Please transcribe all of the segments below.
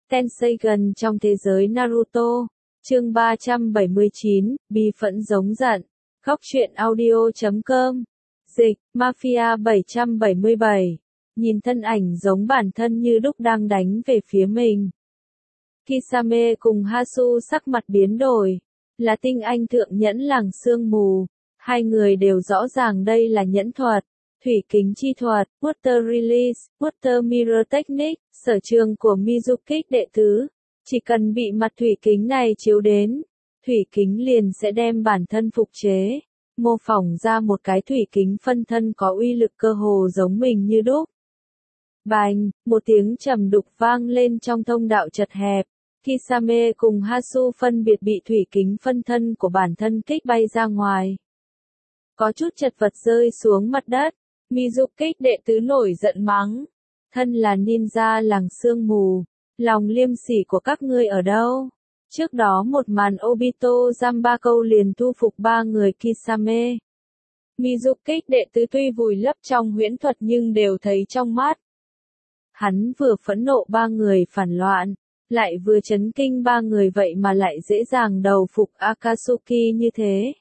Tenseigan trong thế giới Naruto. Chương 379, Bi phẫn giống giận. Góc truyện audio.com. Dịch, Mafia 777. Nhìn thân ảnh giống bản thân như đúc đang đánh về phía mình. Kisame cùng Hasu sắc mặt biến đổi. Là tinh anh thượng nhẫn làng sương mù. Hai người đều rõ ràng đây là nhẫn thuật, thủy kính chi thuật, Water Release, Water Mirror Technique, sở trường của Mizukik đệ tứ. Chỉ cần bị mặt thủy kính này chiếu đến, thủy kính liền sẽ đem bản thân phục chế, mô phỏng ra một cái thủy kính phân thân có uy lực cơ hồ giống mình như đúc. Bành, một tiếng trầm đục vang lên trong thông đạo chật hẹp. Kisame cùng Hasu phân biệt bị thủy kính phân thân của bản thân kích bay ra ngoài. Có chút chật vật rơi xuống mặt đất. Mizukik đệ tứ nổi giận mắng. Thân là ninja làng sương mù. Lòng liêm sỉ của các ngươi ở đâu? Trước đó một màn Obito giam ba câu liền thu phục ba người Kisame. Mizukik đệ tứ tuy vùi lấp trong huyễn thuật nhưng đều thấy trong mắt. Hắn vừa phẫn nộ ba người phản loạn, lại vừa chấn kinh ba người vậy mà lại dễ dàng đầu phục Akatsuki như thế.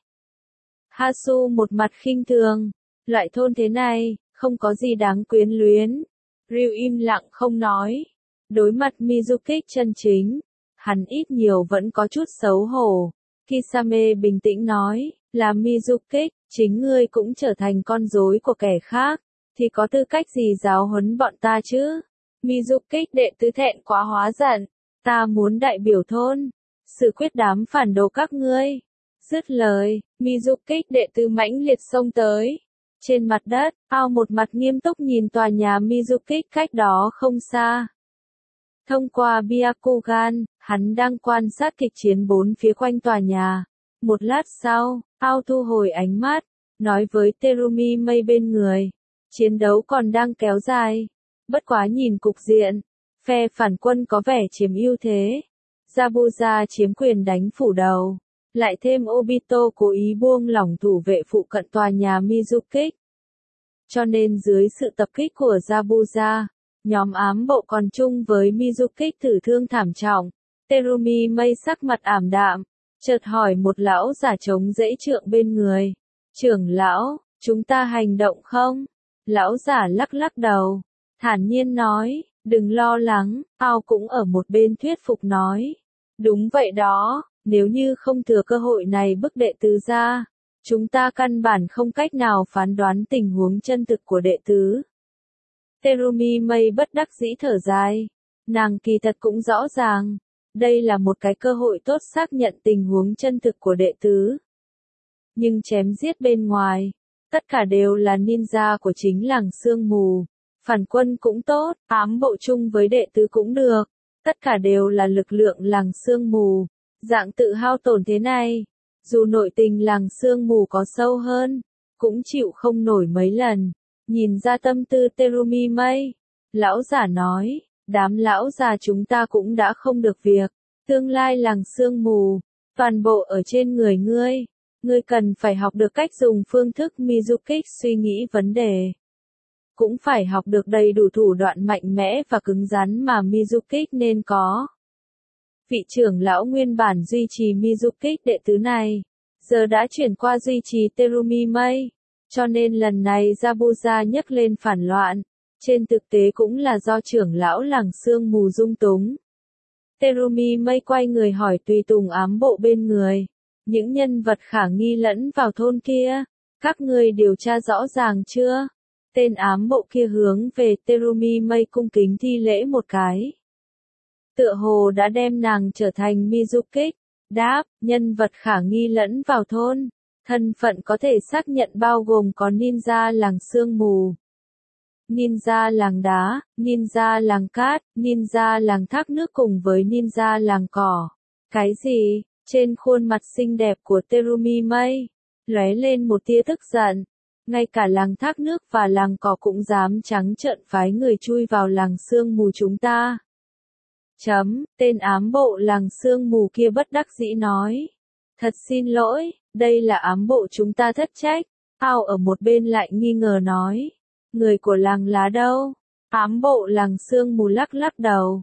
Hasu một mặt khinh thường, loại thôn thế này, không có gì đáng quyến luyến. Ryu im lặng không nói. Đối mặt Mizukik chân chính, hắn ít nhiều vẫn có chút xấu hổ. Kisame bình tĩnh nói, là Mizukik, chính ngươi cũng trở thành con rối của kẻ khác, thì có tư cách gì giáo huấn bọn ta chứ? Mizukik đệ tứ thẹn quá hóa giận, ta muốn đại biểu thôn, xử quyết đám phản đồ các ngươi. Dứt lời, Mizukik đệ tứ mãnh liệt xông tới. Trên mặt đất, Ao một mặt nghiêm túc nhìn tòa nhà Mizukik cách đó không xa. Thông qua Byakugan, hắn đang quan sát kịch chiến bốn phía quanh tòa nhà. Một lát sau, Ao thu hồi ánh mắt, nói với Terumi Mei bên người. Chiến đấu còn đang kéo dài. Bất quá nhìn cục diện, phe phản quân có vẻ chiếm ưu thế. Zabuza chiếm quyền đánh phủ đầu. Lại thêm Obito cố ý buông lỏng thủ vệ phụ cận tòa nhà Mizukik. Cho nên dưới sự tập kích của Zabuza, nhóm ám bộ còn chung với Mizukik tử thương thảm trọng. Terumi Mei sắc mặt ảm đạm, chợt hỏi một lão giả chống dãy trượng bên người. Trưởng lão, chúng ta hành động không? Lão giả lắc lắc đầu, thản nhiên nói, đừng lo lắng. Ao cũng ở một bên thuyết phục nói. Đúng vậy đó, nếu như không thừa cơ hội này bức đệ tứ ra, chúng ta căn bản không cách nào phán đoán tình huống chân thực của đệ tứ. Terumi Mei bất đắc dĩ thở dài. Nàng kỳ thật cũng rõ ràng, đây là một cái cơ hội tốt xác nhận tình huống chân thực của đệ tứ. Nhưng chém giết bên ngoài, tất cả đều là ninja của chính làng sương mù. Phản quân cũng tốt, ám bộ chung với đệ tứ cũng được. Tất cả đều là lực lượng làng sương mù. Dạng tự hao tổn thế này, dù nội tình làng sương mù có sâu hơn, cũng chịu không nổi mấy lần. Nhìn ra tâm tư Terumi Mei, lão giả nói, đám lão già chúng ta cũng đã không được việc. Tương lai làng sương mù, toàn bộ ở trên người ngươi. Ngươi cần phải học được cách dùng phương thức Mizukik suy nghĩ vấn đề. Cũng phải học được đầy đủ thủ đoạn mạnh mẽ và cứng rắn mà Mizukik nên có. Vị trưởng lão nguyên bản duy trì Mizukik đệ tứ này, giờ đã chuyển qua duy trì Terumi Mei, cho nên lần này Zabuza nhấc lên phản loạn, trên thực tế cũng là do trưởng lão làng sương mù dung túng. Terumi Mei quay người hỏi tùy tùng ám bộ bên người, những nhân vật khả nghi lẫn vào thôn kia, các người điều tra rõ ràng chưa? Tên ám bộ kia hướng về Terumi Mei cung kính thi lễ một cái. Tựa hồ đã đem nàng trở thành Mizukik. Đáp, nhân vật khả nghi lẫn vào thôn. Thân phận có thể xác nhận bao gồm có ninja làng sương mù, ninja làng đá, ninja làng cát, ninja làng thác nước cùng với ninja làng cỏ. Cái gì? Trên khuôn mặt xinh đẹp của Terumi Mei, lóe lên một tia tức giận. Ngay cả làng thác nước và làng cỏ cũng dám trắng trợn phái người chui vào làng sương mù chúng ta. Tên ám bộ làng sương mù kia bất đắc dĩ nói. Thật xin lỗi, đây là ám bộ chúng ta thất trách. Ao ở một bên lại nghi ngờ nói. Người của làng lá đâu? Ám bộ làng sương mù lắc lắc đầu.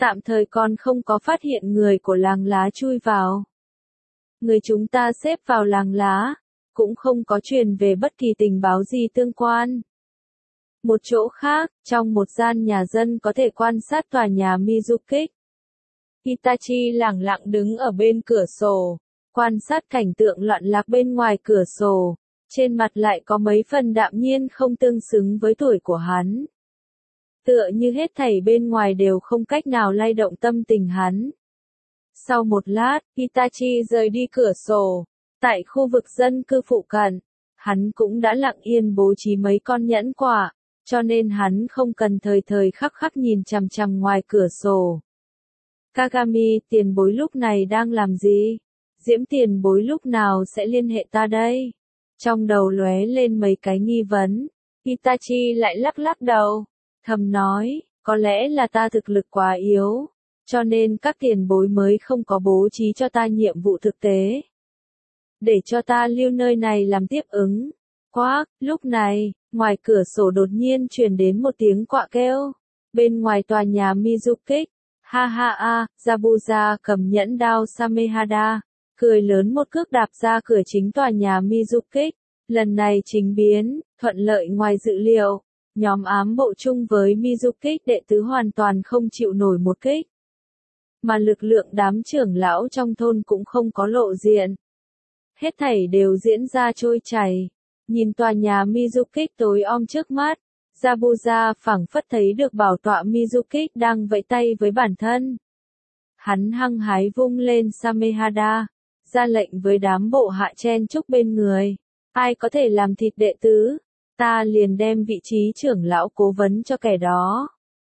Tạm thời còn không có phát hiện người của làng lá chui vào. Người chúng ta xếp vào làng lá, cũng không có truyền về bất kỳ tình báo gì tương quan. Một chỗ khác, trong một gian nhà dân có thể quan sát tòa nhà Mizukik. Itachi lẳng lặng đứng ở bên cửa sổ, quan sát cảnh tượng loạn lạc bên ngoài cửa sổ, trên mặt lại có mấy phần đạm nhiên không tương xứng với tuổi của hắn. Tựa như hết thảy bên ngoài đều không cách nào lay động tâm tình hắn. Sau một lát, Itachi rời đi cửa sổ. Tại khu vực dân cư phụ cận, hắn cũng đã lặng yên bố trí mấy con nhẫn quả, cho nên hắn không cần thời thời khắc khắc nhìn chằm chằm ngoài cửa sổ. Kagami, tiền bối lúc này đang làm gì? Diễm tiền bối lúc nào sẽ liên hệ ta đây? Trong đầu lóe lên mấy cái nghi vấn, Itachi lại lắc lắc đầu, thầm nói, có lẽ là ta thực lực quá yếu, cho nên các tiền bối mới không có bố trí cho ta nhiệm vụ thực tế. Để cho ta lưu nơi này làm tiếp ứng. Quác, lúc này, ngoài cửa sổ đột nhiên truyền đến một tiếng quạ kêu. Bên ngoài tòa nhà Mizukik, ha ha a, Zabuza cầm nhẫn đao Samehada, cười lớn một cước đạp ra cửa chính tòa nhà Mizukik. Lần này chính biến, thuận lợi ngoài dự liệu. Nhóm ám bộ chung với Mizukik đệ tứ hoàn toàn không chịu nổi một kích. Mà lực lượng đám trưởng lão trong thôn cũng không có lộ diện. Hết thảy đều diễn ra trôi chảy. Nhìn tòa nhà Mizukik tối om trước mắt, Zabuza phảng phất thấy được bảo tọa Mizukik đang vẫy tay với bản thân. Hắn hăng hái vung lên Samehada, ra lệnh với đám bộ hạ chen chúc bên người. Ai có thể làm thịt đệ tứ, ta liền đem vị trí trưởng lão cố vấn cho kẻ đó.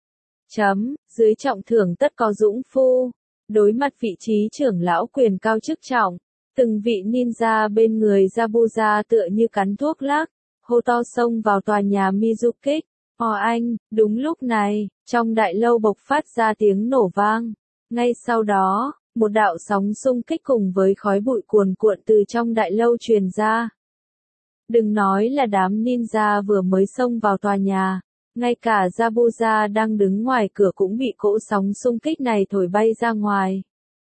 Dưới trọng thưởng tất có dũng phu. Đối mặt vị trí trưởng lão quyền cao chức trọng, từng vị ninja bên người Zabuza tựa như cắn thuốc lắc, hô to xông vào tòa nhà Mizukik. Anh, đúng lúc này, trong đại lâu bộc phát ra tiếng nổ vang. Ngay sau đó, một đạo sóng xung kích cùng với khói bụi cuồn cuộn từ trong đại lâu truyền ra. Đừng nói là đám ninja vừa mới xông vào tòa nhà, ngay cả Zabuza đang đứng ngoài cửa cũng bị cỗ sóng xung kích này thổi bay ra ngoài.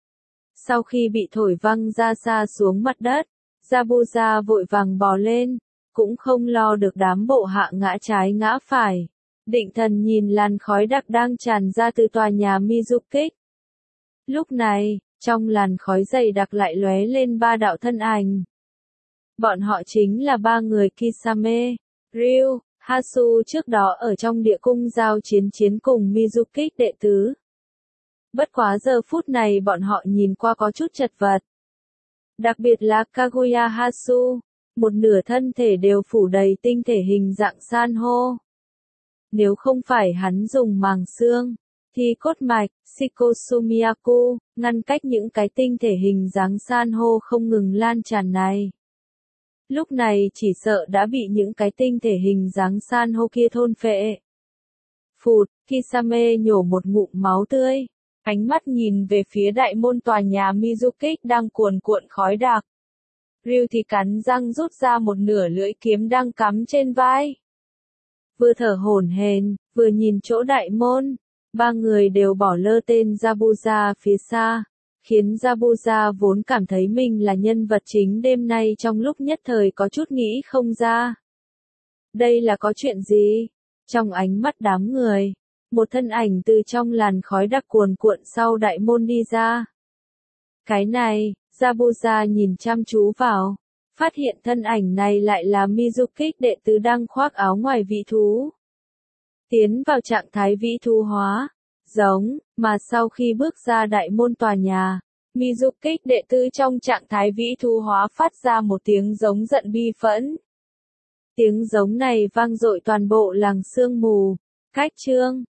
Sau khi bị thổi văng ra xa xuống mặt đất, Zabuza vội vàng bò lên, cũng không lo được đám bộ hạ ngã trái ngã phải. Định thần nhìn làn khói đặc đang tràn ra từ tòa nhà Mizukik. Lúc này, trong làn khói dày đặc lại lóe lên ba đạo thân ảnh. Bọn họ chính là ba người Kisame, Ryu, Hasu trước đó ở trong địa cung giao chiến cùng Mizukik đệ tứ. Bất quá giờ phút này bọn họ nhìn qua có chút chật vật. Đặc biệt là Kaguya Hasu, một nửa thân thể đều phủ đầy tinh thể hình dạng san hô. Nếu không phải hắn dùng màng xương, thì cốt mạch, Shikosumiyaku, ngăn cách những cái tinh thể hình dáng san hô không ngừng lan tràn này. Lúc này chỉ sợ đã bị những cái tinh thể hình dáng san hô kia thôn phệ. Phụt, Kisame nhổ một ngụm máu tươi, ánh mắt nhìn về phía đại môn tòa nhà Mizukik đang cuồn cuộn khói đặc. Ryu thì cắn răng rút ra một nửa lưỡi kiếm đang cắm trên vai. Vừa thở hổn hển, vừa nhìn chỗ đại môn, ba người đều bỏ lơ tên Zabuza phía xa, khiến Zabuza vốn cảm thấy mình là nhân vật chính đêm nay trong lúc nhất thời có chút nghĩ không ra. Đây là có chuyện gì? Trong ánh mắt đám người, một thân ảnh từ trong làn khói đặc cuồn cuộn sau đại môn đi ra. Cái này, Zabuza nhìn chăm chú vào, phát hiện thân ảnh này lại là Mizukik đệ tứ đang khoác áo ngoài vĩ thú. Tiến vào trạng thái vĩ thú hóa, giống, mà sau khi bước ra đại môn tòa nhà, Mizukik đệ tứ trong trạng thái vĩ thú hóa phát ra một tiếng giống giận bi phẫn. Tiếng giống này vang dội toàn bộ làng sương mù. Cách chương